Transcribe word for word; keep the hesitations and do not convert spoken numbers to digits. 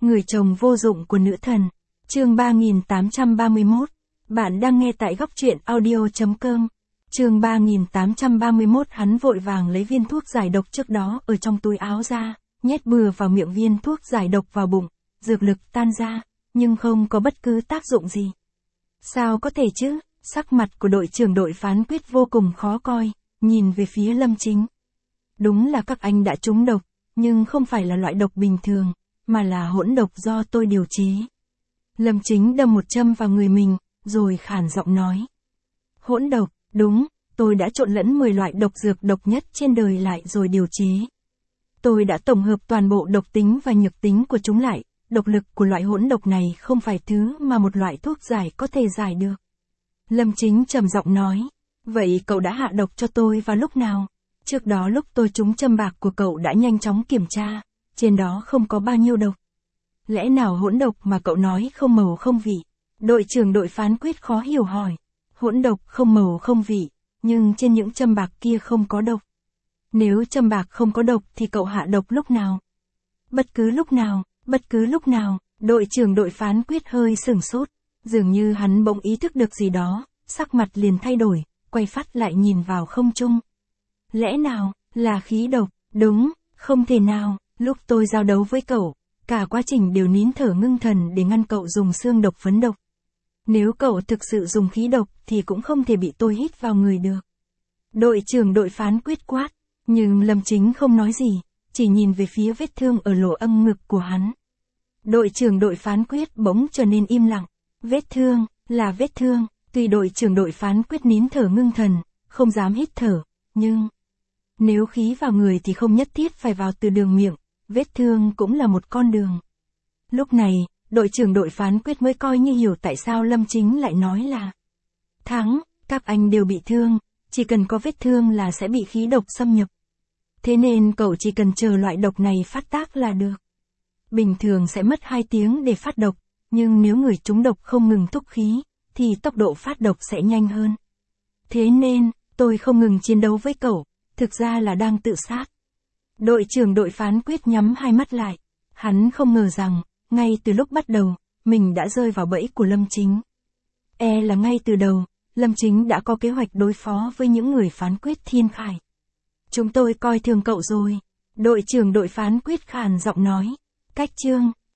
Người chồng vô dụng của nữ thần. Chương ba nghìn tám trăm ba mươi mốt. Bạn đang nghe tại góc truyện audio chấm com. Chương ba nghìn tám trăm ba mươi mốt. Hắn vội vàng lấy viên thuốc giải độc trước đó ở trong túi áo ra, nhét bừa vào miệng viên thuốc giải độc vào bụng, dược lực tan ra, nhưng không có bất cứ tác dụng gì. Sao có thể chứ? Sắc mặt của đội trưởng đội phán quyết vô cùng khó coi, nhìn về phía Lâm Chính. Đúng là các anh đã trúng độc, nhưng không phải là loại độc bình thường, mà là hỗn độc do tôi điều chế. Lâm Chính đâm một châm vào người mình, rồi khàn giọng nói. Hỗn độc, đúng, tôi đã trộn lẫn mười loại độc dược độc nhất trên đời lại rồi điều chế. Tôi đã tổng hợp toàn bộ độc tính và nhược tính của chúng lại, độc lực của loại hỗn độc này không phải thứ mà một loại thuốc giải có thể giải được. Lâm Chính trầm giọng nói, vậy cậu đã hạ độc cho tôi vào lúc nào? Trước đó lúc tôi trúng châm bạc của cậu đã nhanh chóng kiểm tra, trên đó không có bao nhiêu độc. Lẽ nào hỗn độc mà cậu nói không màu không vị? Đội trưởng đội phán quyết khó hiểu hỏi. Hỗn độc không màu không vị, nhưng trên những châm bạc kia không có độc. Nếu châm bạc không có độc thì cậu hạ độc lúc nào? Bất cứ lúc nào, bất cứ lúc nào. Đội trưởng đội phán quyết hơi sửng sốt, dường như hắn bỗng ý thức được gì đó, sắc mặt liền thay đổi, quay phát lại nhìn vào không trung. Lẽ nào, là khí độc? Đúng, không thể nào, lúc tôi giao đấu với cậu, cả quá trình đều nín thở ngưng thần để ngăn cậu dùng xương độc phấn độc. Nếu cậu thực sự dùng khí độc thì cũng không thể bị tôi hít vào người được. Đội trưởng đội phán quyết quát, nhưng Lâm Chính không nói gì, chỉ nhìn về phía vết thương ở lỗ âm ngực của hắn. Đội trưởng đội phán quyết bỗng trở nên im lặng. Vết thương, là vết thương, tuy đội trưởng đội phán quyết nín thở ngưng thần, không dám hít thở, nhưng nếu khí vào người thì không nhất thiết phải vào từ đường miệng, vết thương cũng là một con đường. Lúc này, đội trưởng đội phán quyết mới coi như hiểu tại sao Lâm Chính lại nói là thắng, các anh đều bị thương, chỉ cần có vết thương là sẽ bị khí độc xâm nhập. Thế nên cậu chỉ cần chờ loại độc này phát tác là được. Bình thường sẽ mất hai tiếng để phát độc, nhưng nếu người trúng độc không ngừng thúc khí, thì tốc độ phát độc sẽ nhanh hơn. Thế nên, tôi không ngừng chiến đấu với cậu, thực ra là đang tự sát. Đội trưởng đội phán quyết nhắm hai mắt lại. Hắn không ngờ rằng, ngay từ lúc bắt đầu, mình đã rơi vào bẫy của Lâm Chính. E là ngay từ đầu, Lâm Chính đã có kế hoạch đối phó với những người phán quyết thiên khải. Chúng tôi coi thường cậu rồi. Đội trưởng đội phán quyết khàn giọng nói. Cách chương.